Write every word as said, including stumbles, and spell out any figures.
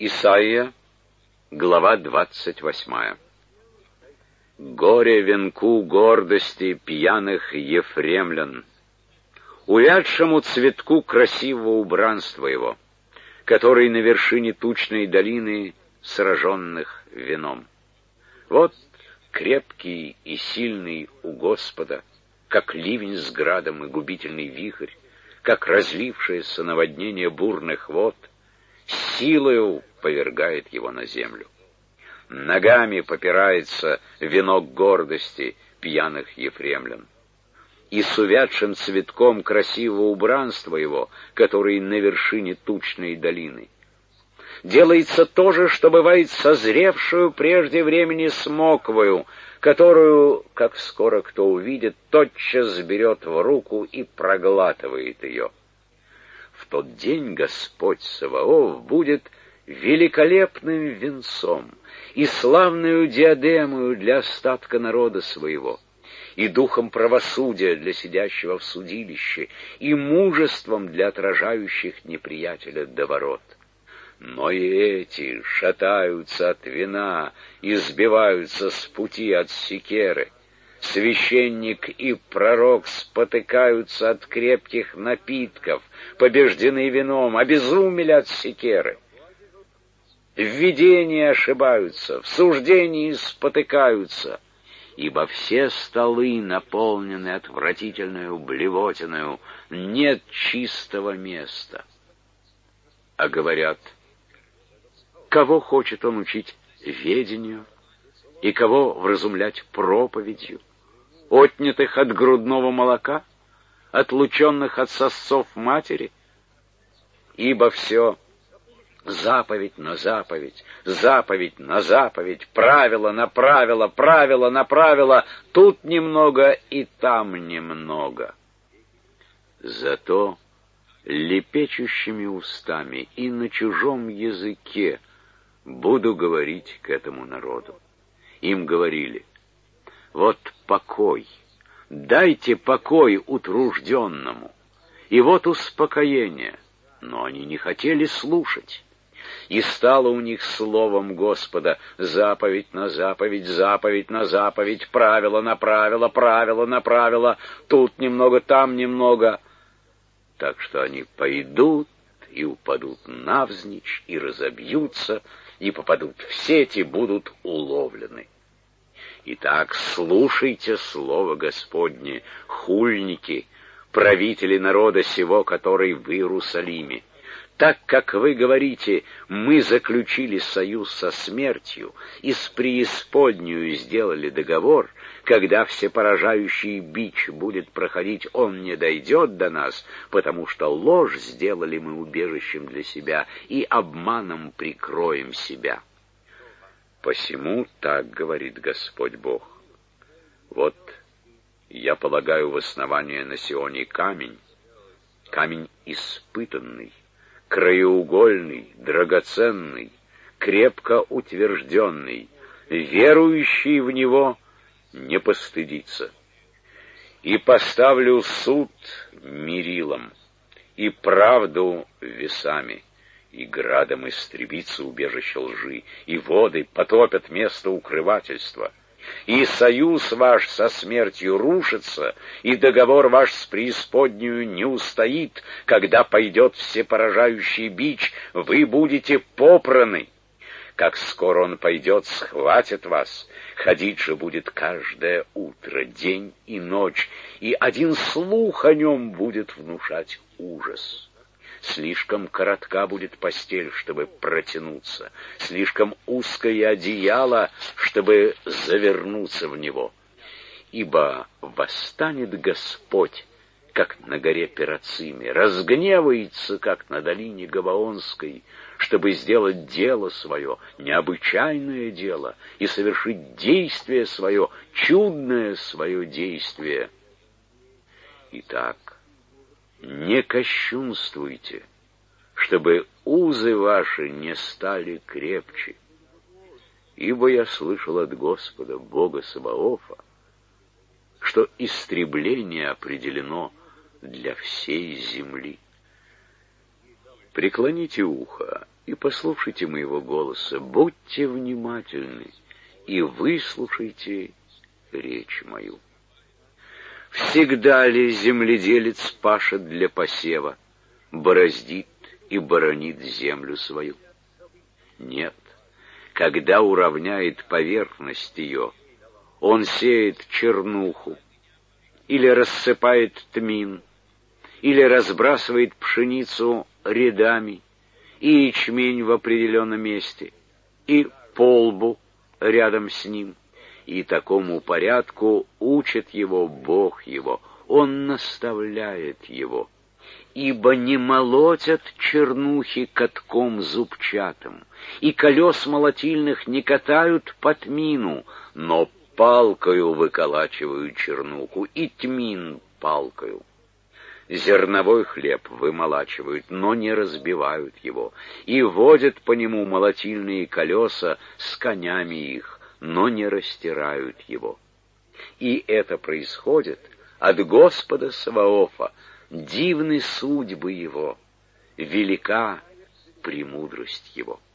Исайя, глава двадцать восьмая. Горе венку гордости пьяных ефремлян, увядшему цветку красивого убранства его, который на вершине тучной долины сраженных вином. Вот крепкий и сильный у Господа, как ливень с градом и губительный вихрь, как разлившееся наводнение бурных вод, силою повергает его на землю. Ногами попирается венок гордости пьяных ефремлян. И с увядшим цветком красивого убранства его, который на вершине тучной долины. Делается то же, что бывает созревшую прежде времени смоквою, которую, как скоро кто увидит, тотчас берет в руку и проглатывает ее. В тот день Господь Саваоф будет великолепным венцом и славную диадемою для остатка народа своего, и духом правосудия для сидящего в судилище, и мужеством для отражающих неприятеля до ворот. Но и эти шатаются от вина и сбиваются с пути от секеры. Священник и пророк спотыкаются от крепких напитков, побеждены вином, обезумели от секеры. В видении ошибаются, в суждении спотыкаются, ибо все столы наполнены отвратительную блевотиною, нет чистого места. А говорят, кого хочет он учить ведению и кого вразумлять проповедью, отнятых от грудного молока, отлученных от сосцов матери? Ибо все заповедь на заповедь, заповедь на заповедь, правило на правило, правило на правило, тут немного и там немного. Зато лепечущими устами и на чужом языке буду говорить к этому народу. Им говорили: вот покой, дайте покой утружденному, и вот успокоение. Но они не хотели слушать. И стало у них словом Господа заповедь на заповедь, заповедь на заповедь, правило на правило, правило на правило, тут немного, там немного. Так что они пойдут и упадут навзничь, и разобьются, и попадут в сеть, и будут уловлены. Итак, слушайте слово Господне, хульники, правители народа сего, который в Иерусалиме. Так как вы говорите: мы заключили союз со смертью и с преисподнею сделали договор, когда всепоражающий бич будет проходить, он не дойдет до нас, потому что ложь сделали мы убежищем для себя и обманом прикроем себя. Посему так говорит Господь Бог: вот я полагаю в основание на Сионе камень, камень испытанный, краеугольный, драгоценный, крепко утвержденный, верующий в него не постыдится. И поставлю суд мерилом, и правду весами, и градом истребится убежище лжи, и воды потопят место укрывательства. И союз ваш со смертью рушится, и договор ваш с преисподнею не устоит. Когда пойдет всепоражающий бич, вы будете попраны. Как скоро он пойдет, схватит вас. Ходить же будет каждое утро, день и ночь, и один слух о нем будет внушать ужас. Слишком коротка будет постель, чтобы протянуться, слишком узкое одеяло, чтобы завернуться в него. Ибо восстанет Господь, как на горе Перациме, разгневается, как на долине Гаваонской, чтобы сделать дело свое, необычайное дело, и совершить действие свое, чудное свое действие. Итак, не кощунствуйте, чтобы узы ваши не стали крепче. Ибо я слышал от Господа, Бога Саваофа, что истребление определено для всей земли. Преклоните ухо и послушайте моего голоса, будьте внимательны и выслушайте речь мою. Всегда ли земледелец пашет для посева, бороздит и боронит землю свою? Нет. Когда уравняет поверхность ее, он сеет чернуху, или рассыпает тмин, или разбрасывает пшеницу рядами, и ячмень в определенном месте, и полбу рядом с ним. И такому порядку учит его Бог его, он наставляет его. Ибо не молотят чернухи катком зубчатым, и колес молотильных не катают по тмину, но палкою выколачивают чернуху, и тмин палкою. Зерновой хлеб вымолачивают, но не разбивают его, и водят по нему молотильные колеса с конями их, но не растирают его. И это происходит от Господа Саваофа, дивны судьбы его, велика премудрость его.